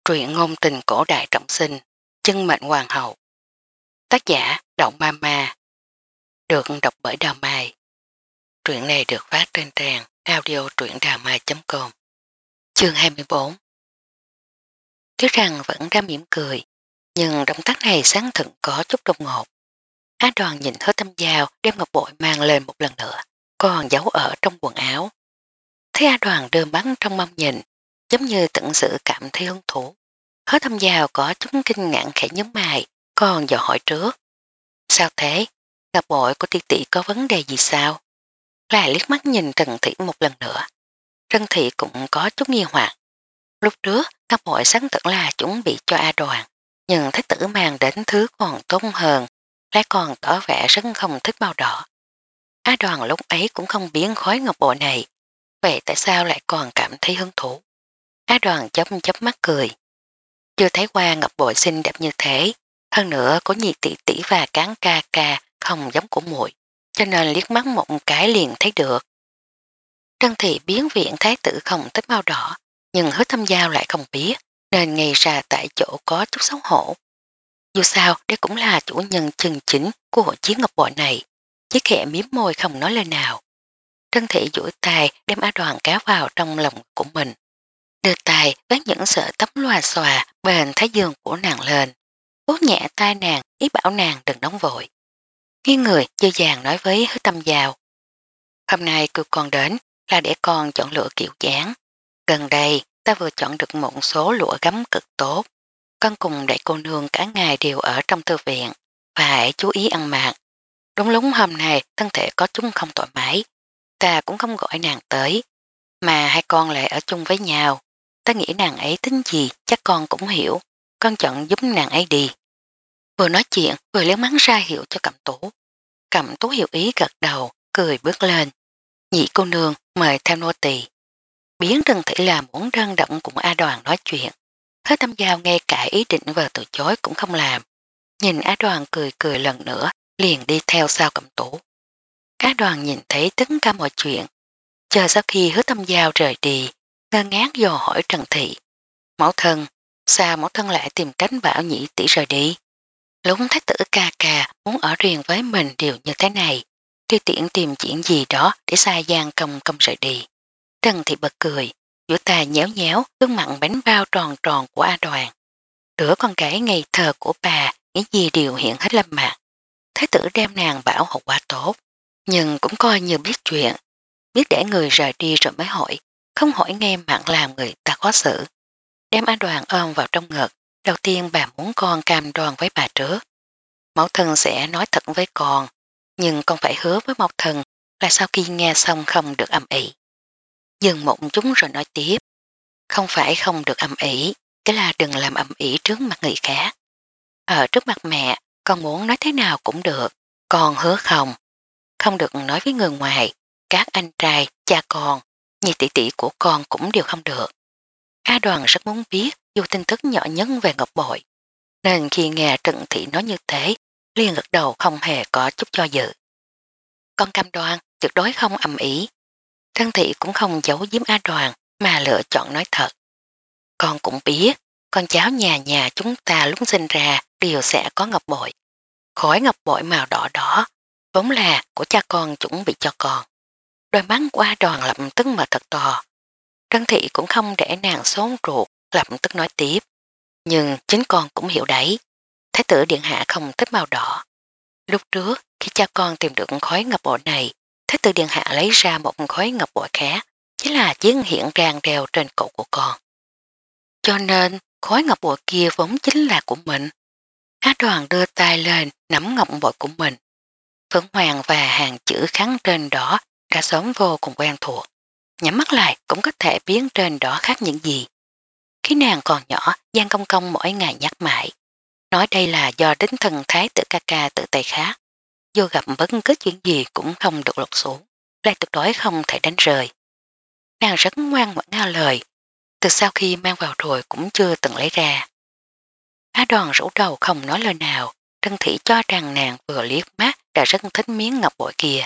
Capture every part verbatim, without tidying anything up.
Truyện ngôn tình cổ đại trọng sinh, chân mệnh hoàng hậu. Tác giả Động Ma Ma, được đọc bởi Đào Mai. Truyện này được phát trên trang audio truyệnđàmai chấm com. Chương hai mươi bốn. Tiếc rằng vẫn đang mỉm cười, nhưng động tác này sáng thận có chút đột ngột. Á Đoàn nhìn Hứa Tâm Giao đem ngọc bội mang lên một lần nữa, còn giấu ở trong quần áo. Thấy Á Đoàn đưa bắn trong mong nhìn, giống như tận sự cảm thấy hứng thú. Hứa Tâm Giao có chút kinh ngạc khẽ nhướng mày, còn dò hỏi trước. Sao thế? Ngọc bội của tỷ tỷ có vấn đề gì sao? Lại liếc mắt nhìn Trần Thị một lần nữa. Trần Thị cũng có chút nghi hoặc. Lúc trước, ngọc bội sáng tưởng là chuẩn bị cho A Đoàn, nhưng thái tử mang đến thứ còn tốt hơn, lại còn tỏ vẻ rất không thích màu đỏ. A Đoàn lúc ấy cũng không biến khói ngọc bội này, vậy tại sao lại còn cảm thấy hứng thú? A Đoàn chớp chớp mắt cười. Chưa thấy qua ngọc bội xinh đẹp như thế, hơn nữa có nhiệt tỷ tỷ và cán ca ca không giống của muội, cho nên liếc mắt một cái liền thấy được. Trân Thị biến viện thái tử không thích màu đỏ, nhưng Hứa Tâm Giao lại không biết, nên ngay ra tại chỗ có chút xấu hổ. Dù sao, đây cũng là chủ nhân chân chính của hội chiến ngọc bội này, chỉ khẽ miếm môi không nói lời nào. Trân Thị duỗi tay đem Á Đoàn kéo vào trong lòng của mình. Đưa tay vác những sợi tấm loà xòa bên thái dương của nàng lên, vuốt nhẹ tai nàng, ý bảo nàng đừng nóng vội. Khi người dư dàng nói với Hứa Tâm Giao, hôm nay cô con đến là để con chọn lựa kiểu dáng. Gần đây ta vừa chọn được một số lụa gấm cực tốt, con cùng đại cô nương cả ngày đều ở trong thư viện, phải chú ý ăn mặc. Đúng lúc hôm nay thân thể có chúng không thoải mái, ta cũng không gọi nàng tới, mà hai con lại ở chung với nhau. Ta nghĩ nàng ấy tính gì chắc con cũng hiểu, con chọn giúp nàng ấy đi. Vừa nói chuyện vừa léo mắng ra hiệu cho Cẩm Tú. Cẩm Tú hiểu ý gật đầu, cười bước lên. Nhị cô nương mời theo nô tỳ. Biến Trần Thị là muốn đơn động cùng A Đoàn nói chuyện. Hứa Tâm Giao ngay cả ý định vừa từ chối cũng không làm. Nhìn A Đoàn cười cười lần nữa, liền đi theo sau Cẩm Tú. A Đoàn nhìn thấy tất cả mọi chuyện. Chờ sau khi Hứa Tâm Giao rời đi, ngơ ngác dò hỏi Trần Thị. Mẫu thân, sao mẫu thân lại tìm cánh bảo nhị tỷ rời đi? Lúc thái tử ca ca muốn ở riêng với mình đều như thế này, đi tiện tìm chuyện gì đó để xa gian công công rời đi. Trần Thị bật cười, giữa ta nhéo nhéo gương mặn bánh bao tròn tròn của A Đoàn. Đứa con gái ngây thơ của bà nghĩ gì đều hiện hết lâm mặt. Thái tử đem nàng bảo hộ quá tốt, nhưng cũng coi như biết chuyện, biết để người rời đi rồi mới hỏi, không hỏi nghe mặn làm người ta khó xử. Đem A Đoàn ôm vào trong ngực, đầu tiên bà muốn con cam đoan với bà trước. Mẫu thân sẽ nói thật với con, nhưng con phải hứa với mẫu thân là sau khi nghe xong không được âm ỉ. Dừng một chút rồi nói tiếp, không phải không được âm ỉ, cái là đừng làm âm ỉ trước mặt người khác. Ở trước mặt mẹ, con muốn nói thế nào cũng được, con hứa không. Không được nói với người ngoài, các anh trai, cha con, nhị tỷ tỷ của con cũng đều không được. A Đoàn rất muốn biết dù tin tức nhỏ nhất về ngọc bội, nên khi nghe Trần Thị nói như thế, liền gật đầu không hề có chút cho dự. Con cam đoan tuyệt đối không ầm ĩ. Trân Thị cũng không giấu giếm A Đoàn mà lựa chọn nói thật. Con cũng biết, con cháu nhà nhà chúng ta lúc sinh ra đều sẽ có ngọc bội. Khối ngọc bội màu đỏ đỏ, vốn là của cha con chuẩn bị cho con. Đôi mắt của A Đoàn lập tức mở thật to. Trân Thị cũng không để nàng xốn ruột, lập tức nói tiếp. Nhưng chính con cũng hiểu đấy, Thái tử điện hạ không thích màu đỏ. Lúc trước khi cha con tìm được khối ngọc bội này, Thái tử điện hạ lấy ra một khối ngọc bội khác, chính là chiếc hiện ràng đeo trên cổ của con. Cho nên khối ngọc bội kia vốn chính là của mình. Á Đoàn đưa tay lên nắm ngọc bội của mình. Phấn hoàng và hàng chữ khắc trên đó đã sớm vô cùng quen thuộc. Nhắm mắt lại cũng có thể biến trên đó khác những gì. Khi nàng còn nhỏ, Giang Công Công mỗi ngày nhắc mãi. Nói đây là do đính thần thái tử ca ca tự tay khác. Dù gặp bất cứ chuyện gì cũng không được lột xuống, lại tuyệt đối không thể đánh rời. Nàng rất ngoan ngoãn nghe lời, từ sau khi mang vào rồi cũng chưa từng lấy ra. Á Đoàn rũ đầu không nói lời nào, Trân Thị cho rằng nàng vừa liếc mắt đã rất thích miếng ngọc bội kia.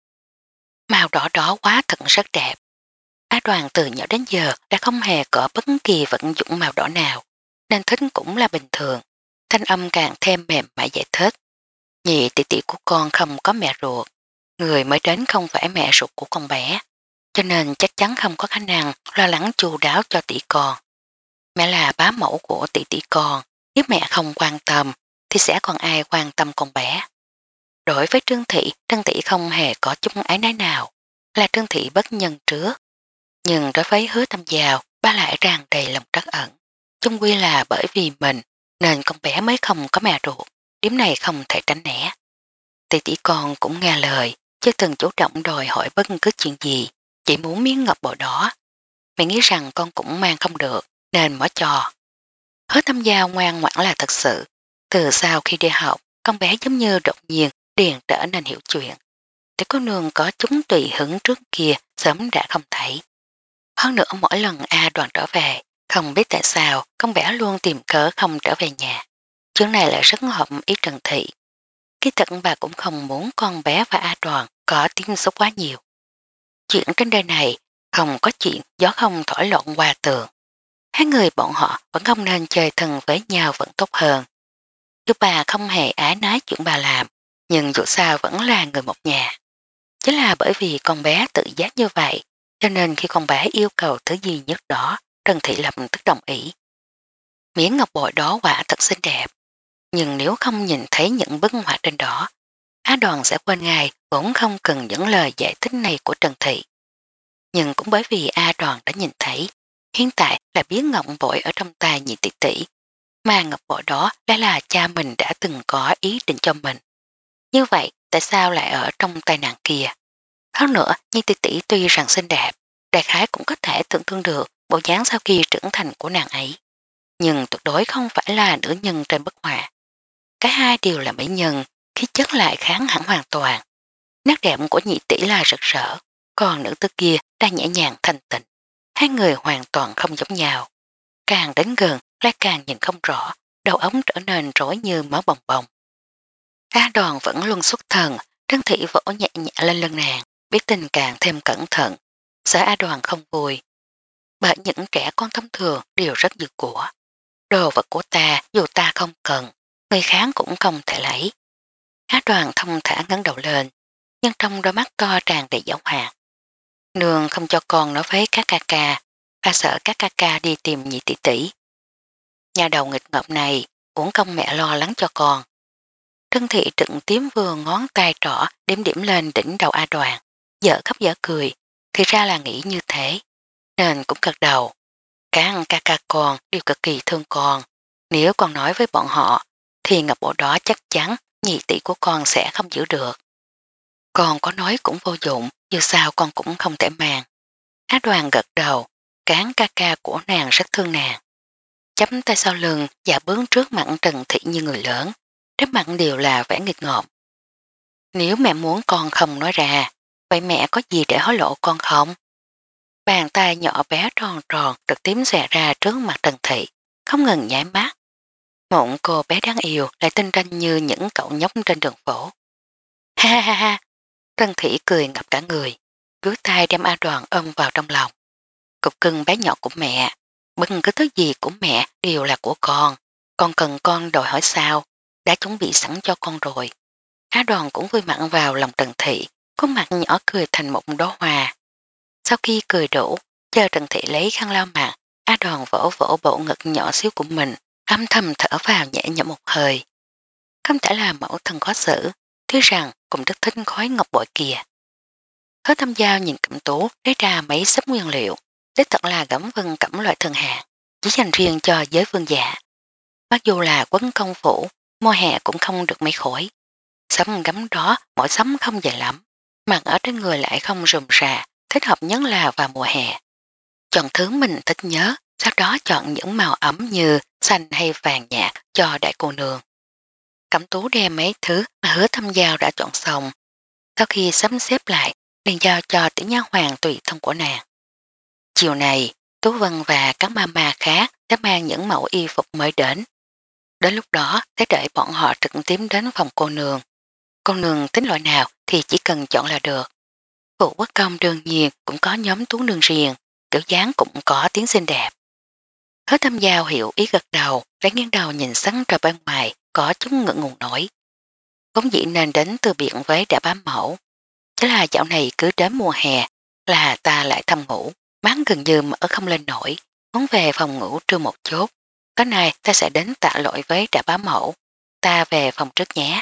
Màu đỏ đó quá thật rất đẹp. Á Đoàn từ nhỏ đến giờ đã không hề có bất kỳ vận dụng màu đỏ nào. nên thích cũng là bình thường. Thanh âm càng thêm mềm mại giải thích. Nhị tỷ tỷ của con không có mẹ ruột. Người mới đến không phải mẹ ruột của con bé. Cho nên chắc chắn không có khả năng lo lắng chu đáo cho tỷ con. Mẹ là bá mẫu của tỷ tỷ con. Nếu mẹ không quan tâm thì sẽ còn ai quan tâm con bé. Đối với Trương Thị, Trương Thị không hề có chút ái nái nào. Là Trương Thị bất nhân trước. Nhưng đối với Hứa Tâm Giao, ba lại tràn đầy lòng trắc ẩn. Chung quy là bởi vì mình nên con bé mới không có mẹ ruột. Điểm này không thể tránh né. Tỷ tỷ con cũng nghe lời, chứ từng chủ động đòi hỏi bất cứ chuyện gì, chỉ muốn miếng ngọc bội đó. Mẹ nghĩ rằng con cũng mang không được, nên mới cho. Hứa Tâm Giao ngoan ngoãn là thật sự. Từ sau khi đi học, con bé giống như đột nhiên điền trở nên hiểu chuyện. Để cô nương có chúng tùy hứng trước kia sớm đã không thấy. Hơn nữa mỗi lần A đoàn trở về, không biết tại sao con bé luôn tìm cớ không trở về nhà. Chuyện này lại rất hợp ý Trần Thị. Cái thật bà cũng không muốn con bé và A đoàn có tiếng xúc quá nhiều. Chuyện trên đời này không có chuyện gió không thổi lộn qua tường. Hai người bọn họ vẫn không nên chơi thân với nhau vẫn tốt hơn. Chứ bà không hề ái nói chuyện bà làm, nhưng dù sao vẫn là người một nhà. Chính là bởi vì con bé tự giác như vậy, cho nên khi con bé yêu cầu thứ gì nhất đó, Trần Thị lập tức đồng ý. Miếng ngọc bội đó quả thật xinh đẹp, nhưng nếu không nhìn thấy những bức họa trên đó, Á Đoàn sẽ quên ngay cũng không cần những lời giải thích này của Trần Thị. Nhưng cũng bởi vì A Đoàn đã nhìn thấy, hiện tại là biết ngọc bội ở trong tay nhị tỷ tỷ, mà ngọc bội đó lại là cha mình đã từng có ý định cho mình. Như vậy tại sao lại ở trong tay nàng kia? Hơn nữa, nhị tỷ tỷ tuy rằng xinh đẹp, đại khái cũng có thể tưởng tượng được bộ dáng sau khi trưởng thành của nàng ấy. Nhưng tuyệt đối không phải là nữ nhân trên bức họa. Cả hai đều là mỹ nhân, khí chất lại kháng hẳn hoàn toàn. Nét đẹp của nhị tỷ là rực rỡ, còn nữ tư kia đang nhẹ nhàng thanh tịnh. Hai người hoàn toàn không giống nhau. Càng đến gần lại càng nhìn không rõ, đầu ống trở nên rối như máu bồng bồng. A Đoàn vẫn luôn xuất thần, Trân Thị vỗ nhẹ nhẹ lên lưng nàng, biết tình càng thêm cẩn thận. Sợ A Đoàn không vui. Bởi những trẻ con thông thường đều rất dư của. Đồ vật của ta dù ta không cần, người khác cũng không thể lấy. A Đoàn thông thả ngấn đầu lên, nhưng trong đôi mắt to tràn đầy giảo hoạt. Nương không cho con nói với các ca ca, ta sợ các ca ca đi tìm nhị tỷ tỷ. Nhà đầu nghịch ngợm này, uổng công mẹ lo lắng cho con. Trân Thị trựng tím vừa ngón tay trỏ điểm điểm lên đỉnh đầu A Đoàn, dở khóc dở cười, thì ra là nghĩ như thế, nên cũng gật đầu. Các ca ca con đều cực kỳ thương con, nếu con nói với bọn họ, thì ngọc bội đó chắc chắn nhị tỷ của con sẽ không giữ được. Con có nói cũng vô dụng, dù sao con cũng không thể mang. Á Đoàn gật đầu, cán ca ca của nàng rất thương nàng. Chấm tay sau lưng và bướng trước mặt Trần Thị như người lớn, đáp mặt đều là vẻ nghịch ngợm. Nếu mẹ muốn con không nói ra, vậy mẹ có gì để hối lộ con không? Bàn tay nhỏ bé tròn tròn trực tím xòe ra trước mặt Trần Thị, không ngừng nhảy mắt. Một cô bé đáng yêu lại tinh ranh như những cậu nhóc trên đường phố. Ha ha ha ha, Trân Thị cười ngập cả người, cứ tay đem A Đoàn ôm vào trong lòng. Cục cưng bé nhỏ của mẹ, bất cứ thứ gì của mẹ đều là của con, con cần con đòi hỏi sao, đã chuẩn bị sẵn cho con rồi. Á Đoàn cũng vui mặn vào lòng Trần Thị, khuôn mặt nhỏ cười thành một đóa hoa. Sau khi cười đủ, chờ Trần Thị lấy khăn lau mặt, Á Đoàn vỗ vỗ bộ ngực nhỏ xíu của mình, âm thầm thở vào nhẹ nhõm một hơi. Không thể là mẫu thân khó xử, thứ rằng cũng rất thích khói ngọc bội kìa. Hứa Tâm Giao nhìn Cẩm Tú lấy ra mấy sấp nguyên liệu, đích thật là gấm vân cẩm loại thường hạng, chỉ dành riêng cho giới vương giả. Mặc dù là quấn công phủ, mùa hè cũng không được mấy khối. Sấm gấm đó mỗi sấm không dài lắm, mặc ở trên người lại không rùm rà, thích hợp nhất là vào mùa hè. Chọn thứ mình thích nhớ, sau đó chọn những màu ấm như xanh hay vàng nhạt cho đại cô nương. Cẩm Tú đem mấy thứ mà Hứa Tâm Giao đã chọn xong. Sau khi sắm xếp lại, liền giao cho tiểu nha hoàng tùy thân của nàng. Chiều này, Tú Vân và các mama khác đã mang những mẫu y phục mới đến. Đến lúc đó, sẽ đợi bọn họ trực tiếp đến phòng cô nương. Cô nương tính loại nào thì chỉ cần chọn là được. Phụ Quốc Công đương nhiên cũng có nhóm tú nương riêng, kiểu dáng cũng có tiếng xinh đẹp. Hứa Tâm Giao hiểu ý gật đầu, lại nghiêng đầu nhìn sắn trời bên ngoài, có chút ngượng ngùng nổi. Vốn dĩ nên đến từ biển với đã bám mẫu. Thế là dạo này cứ đến mùa hè là ta lại thầm ngủ, máng gần như mở không lên nổi, muốn về phòng ngủ trưa một chút. Tối nay ta sẽ đến tạ lỗi với đã bám mẫu, ta về phòng trước nhé.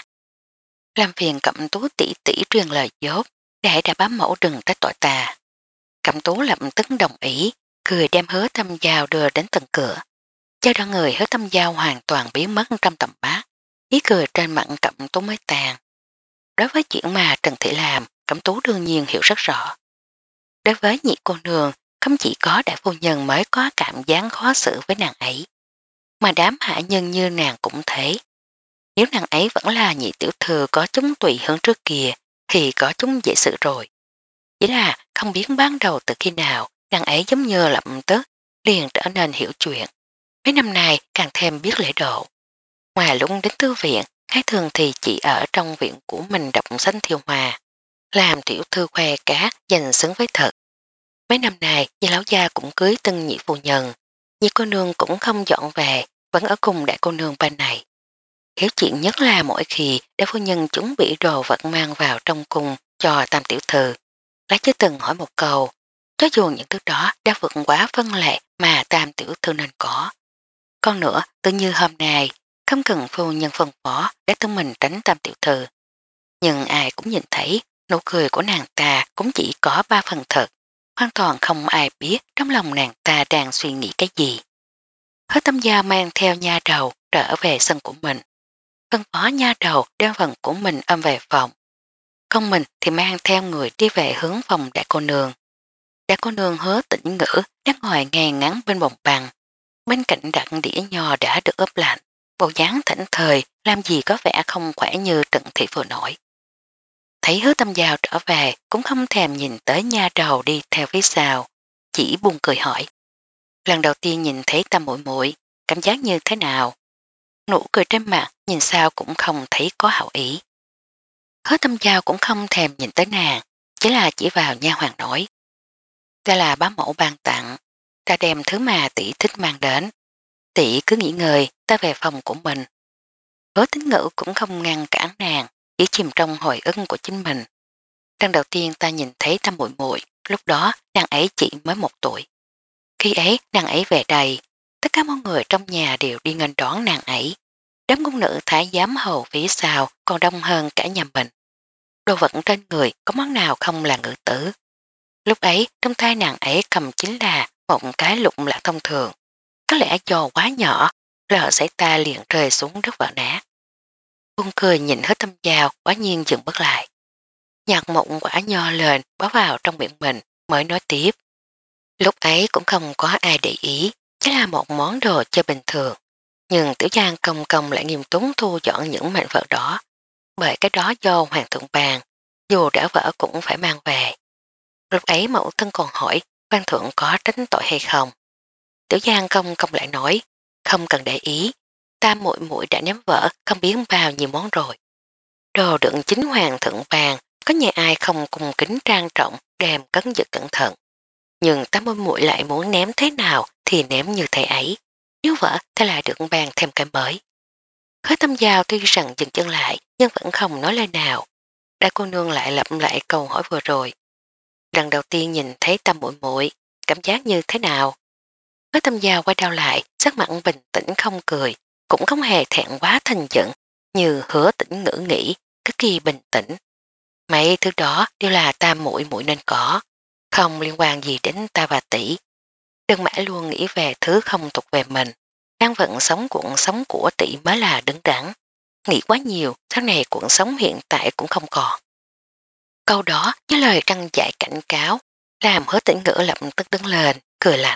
Làm phiền Cẩm Tú tỷ tỷ truyền lời dốt, để đã bám mẫu đừng trách tội ta. Cẩm Tú lập tức đồng ý, cười đem Hứa Tâm Giao đưa đến tận cửa. Cho đó người Hứa Tâm Giao hoàn toàn biến mất trong tầm bát, ý cười trên mặt Cẩm Tú mới tàn. Đối với chuyện mà Trần Thị làm, Cẩm Tú đương nhiên hiểu rất rõ. Đối với nhị cô nương, không chỉ có đại phu nhân mới có cảm giác khó xử với nàng ấy, mà đám hạ nhân như nàng cũng thế. Nếu nàng ấy vẫn là nhị tiểu thư có chúng tùy hơn trước kia, thì có chúng dễ xử rồi. Chỉ là không biết ban đầu từ khi nào, nàng ấy giống như lập tức, liền trở nên hiểu chuyện. Mấy năm nay càng thêm biết lễ độ. Ngoài lúc đến thư viện, hay thường thì chỉ ở trong viện của mình đọc sách thiêu hòa, làm tiểu thư khoe cá dành xứng với thật. Mấy năm nay, nhị lão gia cũng cưới tân nhị phu nhân, nhị cô nương cũng không dọn về, vẫn ở cùng đại cô nương bên này. Hiếu chuyện nhất là mỗi khi đại phu nhân chuẩn bị đồ vật mang vào trong cung cho tam tiểu thư, lại chưa từng hỏi một câu, cho dù những thứ đó đã vượt quá phân lệ mà tam tiểu thư nên có. Còn nữa, tự như hôm nay, không cần phu nhân phân phó để tự mình tránh tam tiểu thư. Nhưng ai cũng nhìn thấy, nụ cười của nàng ta cũng chỉ có ba phần thật, hoàn toàn không ai biết trong lòng nàng ta đang suy nghĩ cái gì. Hứa Tâm Giao mang theo nha đầu trở về sân của mình. Phân phó nha đầu đem phần của mình ôm về phòng. Con mình thì mang theo người đi về hướng phòng đại cô nương. Đại cô nương Hứa Tĩnh Ngữ đang ngồi ngay ngắn bên bồng bằng. Bên cạnh đặt đĩa nho đã được ướp lạnh, bộ dáng thảnh thời làm gì có vẻ không khỏe như Trần Thị vừa nổi. Thấy Hứa Tâm Giao trở về cũng không thèm nhìn tới nha đầu đi theo phía sau, chỉ buồn cười hỏi. Lần đầu tiên nhìn thấy Tâm muội muội, cảm giác như thế nào? Nụ cười trên mặt nhìn sao cũng không thấy có hảo ý. Hứa Tâm Giao cũng không thèm nhìn tới nàng, chỉ là chỉ vào nha hoàng nói. Đây là bá mẫu ban tặng, ta đem thứ mà tỷ thích mang đến. Tỷ cứ nghỉ ngơi, ta về phòng của mình. Hứa Tín Ngữ cũng không ngăn cản nàng, chỉ chìm trong hồi ức của chính mình. Lần đầu tiên ta nhìn thấy Tâm muội muội, lúc đó nàng ấy chỉ mới một tuổi. Khi ấy nàng ấy về đây, tất cả mọi người trong nhà đều đi nghênh đón nàng ấy. Đám cung nữ thái giám hầu phía sau còn đông hơn cả nhà mình. Đồ vật trên người có món nào không là ngự tử. Lúc ấy trong tay nàng ấy cầm chính là một cái lục lạc thông thường. Có lẽ do quá nhỏ, lỡ xảy ta liền rơi xuống đất vỡ nát. Cung cười nhìn Hết Tâm Giao quá nhiên dừng bước lại. Nhặt một quả nho lên bỏ vào trong miệng mình mới nói tiếp. Lúc ấy cũng không có ai để ý, chỉ là một món đồ chơi bình thường. Nhưng Tiểu Giang công công lại nghiêm túc thu dọn những mảnh vỡ đó. Bởi cái đó do hoàng thượng bàn, dù đã vỡ cũng phải mang về. Lúc ấy mẫu thân còn hỏi hoàng thượng có tránh tội hay không. Tiểu Giang công công lại nói, không cần để ý, ta muội muội đã ném vỡ không biết bao nhiêu món rồi. Đồ đựng chính hoàng thượng vàng, có nhà ai không cùng kính trang trọng đem cấn giật cẩn thận. Nhưng ta muội muội lại muốn ném thế nào thì ném như thế ấy. Nếu vỡ thế lại được bàn thêm cái mới. Hứa Tâm Giao tuy rằng dừng chân lại nhưng vẫn không nói lời nào. Đại cô nương lại lặp lại câu hỏi vừa rồi. Lần đầu tiên nhìn thấy Tâm muội muội, cảm giác như thế nào? Hứa Tâm Giao quay đầu lại, sắc mặt bình tĩnh không cười, cũng không hề thẹn quá thành giận, như Hứa Tĩnh Ngữ nghĩ, cực kỳ bình tĩnh. Mấy thứ đó đều là ta muội muội nên có, không liên quan gì đến ta và tỷ. Đừng mãi luôn nghĩ về thứ không thuộc về mình, đang vận sống cuộc sống của tỷ mới là đứng đắn. Nghĩ quá nhiều, sau này cuộc sống hiện tại cũng không còn. Câu đó với lời trăng dạy cảnh cáo, làm Hứa Tĩnh Ngữ lập tức đứng lên, cười lạnh.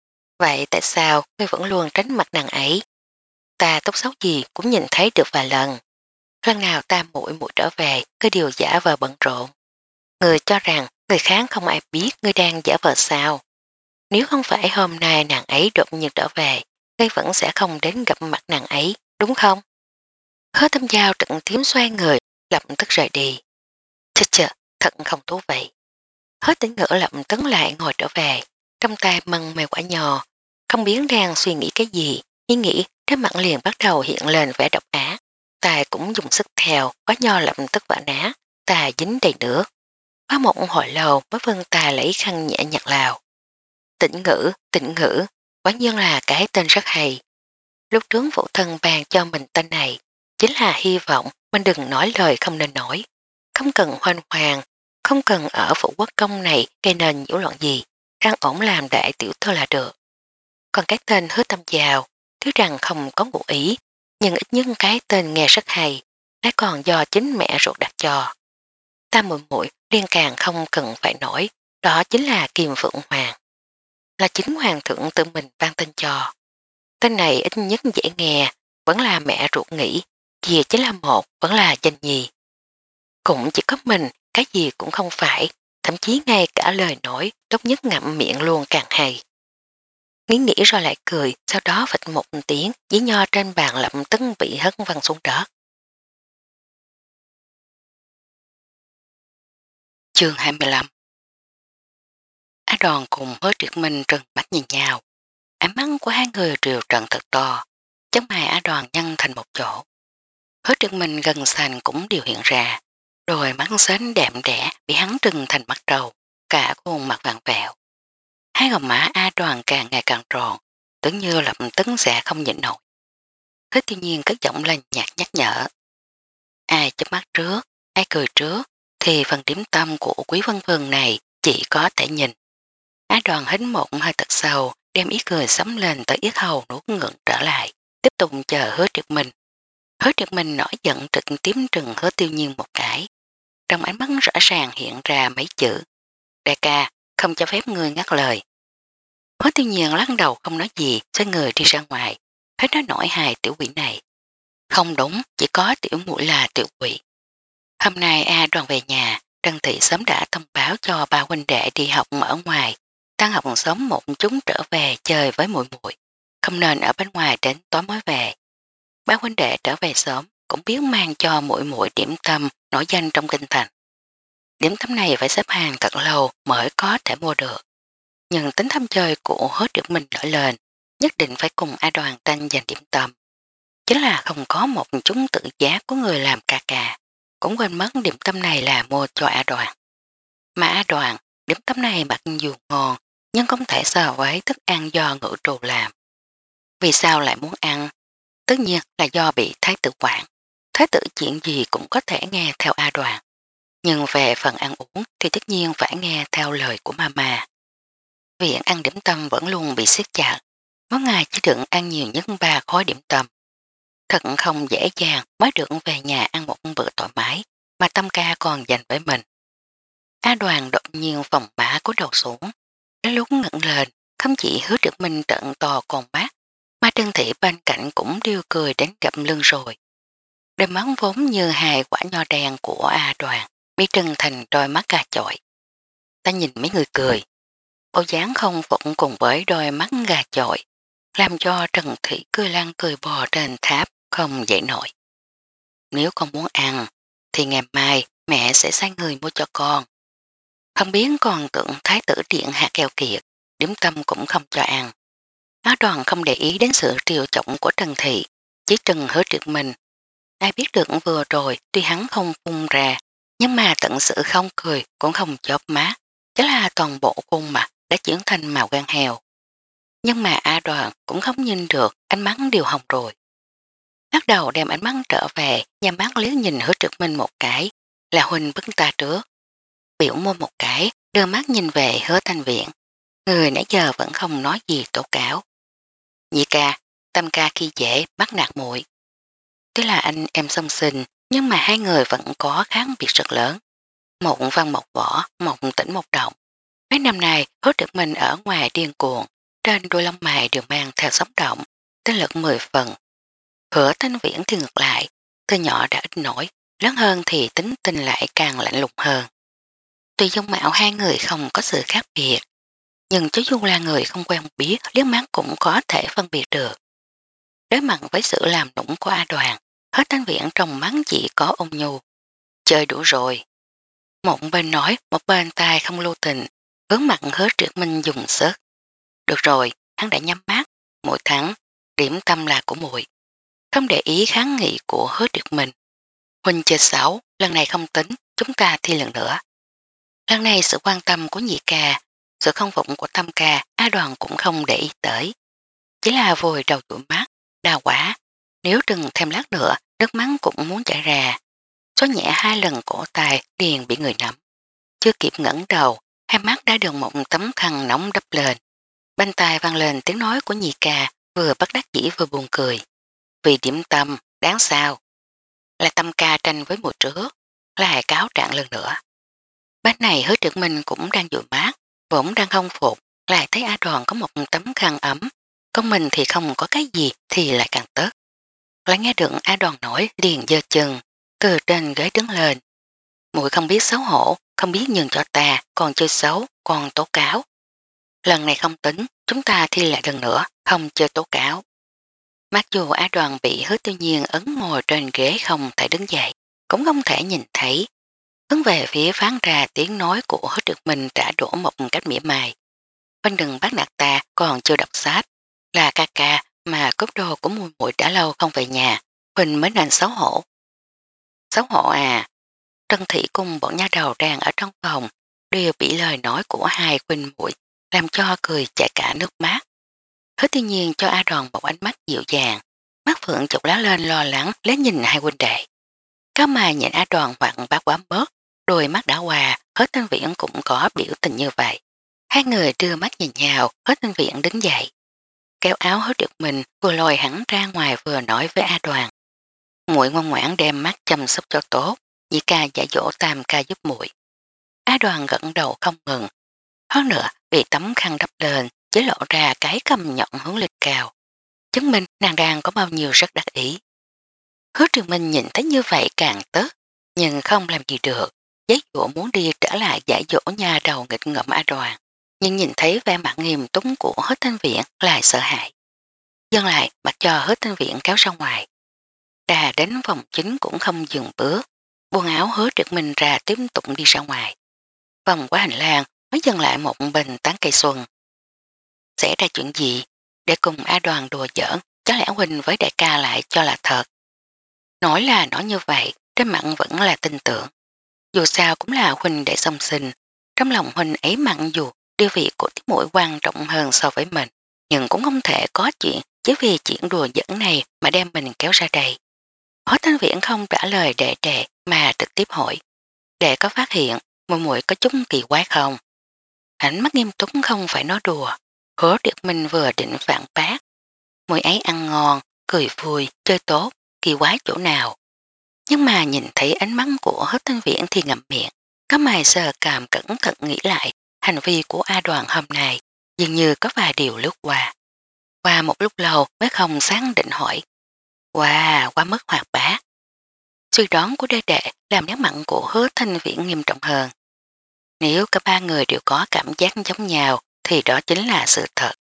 Vậy tại sao ngươi vẫn luôn tránh mặt nàng ấy? Ta tốt xấu gì cũng nhìn thấy được vài lần. Lần nào ta muội muội trở về, cứ điều giả vờ bận rộn. Người cho rằng người khác không ai biết ngươi đang giả vờ sao. Nếu không phải hôm nay nàng ấy đột nhiên trở về, ngươi vẫn sẽ không đến gặp mặt nàng ấy, đúng không? Hứa Tâm Giao trận tím xoay người, lập tức rời đi. Chết chết, thật không thú vị. Hứa Tĩnh Ngữ lập tức lại ngồi trở về, trong tay măng mèo quả nhò, Không biết đang suy nghĩ cái gì, ý nghĩ trên mặt liền bắt đầu hiện lên vẻ độc ác. Tài cũng dùng sức theo, quá nho lập tức vỡ nát, Tài dính đầy nước. Quá một hồi lâu mới vân Tài lấy khăn nhẹ nhặt lào. Tĩnh ngữ, tĩnh ngữ, quả nhiên là cái tên rất hay. Lúc trước phụ thân bàn cho mình tên này, chính là hy vọng mình đừng nói lời không nên nói. Không cần hoành hoàng, không cần ở phủ quốc công này gây nên nhiễu loạn gì, đang ổn làm đại tiểu thư là được. Còn cái tên hứa tâm giàu, thứ rằng không có ngụ ý, nhưng ít nhất cái tên nghe rất hay, lại còn do chính mẹ ruột đặt cho. Ta muội muội liên càng không cần phải nổi, đó chính là Kim Phượng Hoàng. Là chính hoàng thượng tự mình ban tên cho. Tên này ít nhất dễ nghe, vẫn là mẹ ruột nghĩ, dìa chính là một, vẫn là danh nhì. Cũng chỉ có mình, cái gì cũng không phải, thậm chí ngay cả lời nói tốt nhất ngậm miệng luôn càng hay. Nghĩ nghĩ rồi lại cười, sau đó phịch một tiếng, dĩ nho trên bàn lập tức bị hất văng xuống đất. Chương hai mươi lăm. Á Đòn cùng Hứa Triệt Minh trừng mắt nhìn nhau. Ánh mắt của hai người đều trận thật to, chống mày Á Đoàn nhân thành một chỗ. Hứa Triệt Minh gần sành cũng đều hiện ra, đôi mắt xến đẹp đẽ bị hắn trừng thành mắt trâu, cả khuôn mặt vàng vẹo. Hai gò má A Đoàn càng ngày càng tròn, tưởng như lập tức sẽ không nhịn nổi. Thế tuy nhiên cất giọng lên nhạt nhắc nhở. Ai chớp mắt trước, ai cười trước, thì phần điểm tâm của Quý Vân Vương này chỉ có thể nhìn. Á Đoàn hít một hơi thật sâu, đem ý cười sắm lên tới yết hầu nuốt ngượng trở lại, tiếp tục chờ Hứa Triệt Minh. Hứa Triệt Minh nổi giận trực tiếp trừng Hứa Tiêu Nhiên một cái. Trong ánh mắt rõ ràng hiện ra mấy chữ. Đại ca, không cho phép ngươi ngắt lời. Hứa Tiêu Nhiên lắc đầu không nói gì, xoay người đi ra ngoài. Hết nói nổi hài tiểu quỷ này. Không đúng, chỉ có tiểu muội là tiểu quỷ. Hôm nay A Đoàn về nhà, Trân Thị sớm đã thông báo cho ba huynh đệ đi học ở ngoài. Tan học sớm một chúng trở về chơi với muội muội, không nên ở bên ngoài đến tối mới về. Ba huynh đệ trở về sớm cũng biết mang cho muội muội điểm tâm nổi danh trong kinh thành. Điểm tâm này phải xếp hàng thật lâu mới có thể mua được. Nhưng tính tham chơi của Hứa Triệt Minh nổi lên, nhất định phải cùng A Đoàn tranh giành điểm tâm. Chính là không có một chút tự giác của người làm ca ca, cũng quên mất điểm tâm này là mua cho A Đoàn. Mà A Đoàn, điểm tâm này mặc dù ngon, nhưng không thể so với thức ăn do ngự trù làm. Vì sao lại muốn ăn? Tất nhiên là do bị thái tử quản. Thái tử chuyện gì cũng có thể nghe theo A Đoàn. Nhưng về phần ăn uống thì tất nhiên phải nghe theo lời của mama. Viện ăn điểm tâm vẫn luôn bị siết chặt. Mỗi ngày chỉ được ăn nhiều nhất ba khối điểm tâm. Thật không dễ dàng mới được về nhà ăn một bữa thoải mái mà Tâm ca còn dành với mình. A Đoàn đột nhiên vòng bả của đầu xuống. Đến lúc ngẩng lên, không chỉ Hứa Trực Minh trận to còn mắt, mà Trân Thị bên cạnh cũng điêu cười đến gặm lưng rồi. Đôi mắt vốn như hai quả nho đen của A Đoàn bị trừng thành đôi mắt gà chọi. Ta nhìn mấy người cười. Bộ dáng không phụng cùng với đôi mắt gà chọi, làm cho Trần Thị cười lăn cười bò trên tháp không dậy nổi. Nếu con muốn ăn, thì ngày mai mẹ sẽ sai người mua cho con. Không biết còn tưởng thái tử điện hạ keo kiệt, điểm tâm cũng không cho ăn. Áo Đoàn không để ý đến sự triều trọng của Trần Thị, chỉ Trần Hứa Triệt Minh. Ai biết được vừa rồi tuy hắn không phun ra, nhưng mà tận sự không cười cũng không chớp má, chứ là toàn bộ khuôn mặt đã chuyển thành màu gan heo. Nhưng mà A Đoàn cũng không nhìn được, ánh mắt đều hồng rồi. Bắt đầu đem ánh mắt trở về, nhà mắt liếc nhìn Hứa Trực Minh một cái, là huynh bức ta trước. Biểu môi một cái, đưa mắt nhìn về Hứa Thanh Viện. Người nãy giờ vẫn không nói gì tố cáo. Nhị ca, Tâm ca khi dễ bắt nạt muội. Tức là anh em song sinh, nhưng mà hai người vẫn có khác biệt rất lớn. Một văn một võ, một tỉnh một động. Mấy năm nay, Hứa Trực Minh ở ngoài điên cuồng, trên đôi lông mày đều mang theo sóng động, tinh lực mười phần. Hứa Thanh Viễn thì ngược lại, từ nhỏ đã ít nổi, lớn hơn thì tính tình lại càng lạnh lùng hơn. Tuy dung mạo hai người không có sự khác biệt, nhưng chứ dù là người không quen biết, liếc mắt cũng có thể phân biệt được. Đối mặt với sự làm nũng của A Đoàn, Hứa Thanh Viễn trong mắt chỉ có ôn nhu. Chơi đủ rồi. Một bên nói, một bên tay không lưu tình, hướng mặt Hứa Triệt Minh dùng sức. Được rồi, hắn đã nhắm mắt, muội thắng, điểm tâm là của muội. Không để ý kháng nghị của Hứa Triệt Minh. Huynh chơi xấu, lần này không tính, chúng ta thi lần nữa. Lần này sự quan tâm của nhị ca, sự không phụng của Tâm ca, A Đoàn cũng không để ý tới. Chỉ là vùi đầu chuỗi mắt, đau quá, nếu đừng thêm lát nữa, nước mắt cũng muốn chảy ra. Số nhẹ hai lần cổ tay liền bị người nắm. Chưa kịp ngẩng đầu, hai mắt đã được một tấm khăn nóng đắp lên. Bên tai vang lên tiếng nói của nhị ca, vừa bất đắc dĩ vừa buồn cười. Vì điểm tâm, đáng sao? Là Tâm ca tranh với mùa trước, lại cáo trạng lần nữa. Bên này Hứa Trực Minh cũng đang dụi mát, vốn đang không phục, lại thấy A Đoàn có một tấm khăn ấm. Con mình thì không có cái gì thì lại càng tức. Lại nghe được A Đoàn nổi liền giơ chân, từ trên ghế đứng lên. Muội không biết xấu hổ, không biết nhường cho ta, còn chơi xấu, còn tố cáo. Lần này không tính, chúng ta thi lại lần nữa, không chơi tố cáo. Mặc dù A Đoàn bị Hứa Tiêu Nhiên ấn ngồi trên ghế không thể đứng dậy, cũng không thể nhìn thấy. Hướng về phía phán ra tiếng nói của Hứa Trực Minh trả đũa một cách mỉa mai. Anh đừng bắt nạt ta, còn chưa đọc sách. Là ca ca mà cốt đồ của mùi muội đã lâu không về nhà, Huỳnh mới nên xấu hổ. Xấu hổ à? Trân Thị cùng bọn nha đầu đang ở trong phòng, đều bị lời nói của hai Huỳnh muội làm cho cười chảy cả nước mắt. Hứa Thiên Nhiên cho A Đoàn một ánh mắt dịu dàng, mắt phượng chụp lá lên lo lắng lấy nhìn hai huynh đệ. Cáo mà nhìn A Đoàn hoặc bá quá bớt, đôi mắt đã hòa, Hứa Thanh Viễn cũng có biểu tình như vậy. Hai người đưa mắt nhìn nhau, Hứa Thanh Viễn đứng dậy. Kéo áo Hứa Trực Minh vừa lôi hắn ra ngoài vừa nói với A Đoàn. Muội ngoan ngoãn đem mắt chăm sóc cho tốt, nhị ca dạy dỗ tam ca giúp muội. A Đoàn gật đầu không ngừng. Hơn nữa bị tấm khăn đắp lên, chế lộ ra cái cầm nhọn hướng lên cao. Chứng minh nàng đang có bao nhiêu rất đắc ý. Hứa Trường Minh nhìn thấy như vậy càng tức, nhưng không làm gì được. Giấy dỗ muốn đi trở lại giải dỗ nhà đầu nghịch ngợm A Đoàn, nhưng nhìn thấy vẻ mặt nghiêm túng của Hứa Thanh Viễn lại sợ hãi. Dân lại mặc cho Hứa Thanh Viễn kéo ra ngoài. Đà đến vòng chính cũng không dừng bước, buông áo Hứa Trực Minh ra tiếp tục đi ra ngoài. Vòng qua hành lang mới dừng lại một bên tán cây xuân. Xảy ra chuyện gì để cùng A Đoàn đùa giỡn, cháu lẽ Huynh với đại ca lại cho là thật. Nói là nói như vậy, trên mặt vẫn là tin tưởng. Dù sao cũng là Huynh để song sinh, trong lòng Huynh ấy mặn dù địa vị của tiết mũi quan trọng hơn so với mình, nhưng cũng không thể có chuyện chỉ vì chuyện đùa giỡn này mà đem mình kéo ra đây. Hứa Thanh Viễn không trả lời đệ đệ mà trực tiếp hỏi. Đệ có phát hiện muội muội có chút kỳ quái không? Ánh mắt nghiêm túc không phải nói đùa. Hứa Điệp Minh vừa định phản bác. Muội ấy ăn ngon, cười vui, chơi tốt, kỳ quái chỗ nào. Nhưng mà nhìn thấy ánh mắt của Hứa Thanh Viễn thì ngậm miệng. Có mày sờ cảm cẩn thận nghĩ lại hành vi của A Đoàn hôm nay, dường như có vài điều lướt qua. Qua một lúc lâu mới không xác định hỏi. Wow, quá mức hoạt bát. Suy đoán của đế đệ làm nét mặn của Hứa Thanh Viễn nghiêm trọng hơn. Nếu cả ba người đều có cảm giác giống nhau thì đó chính là sự thật.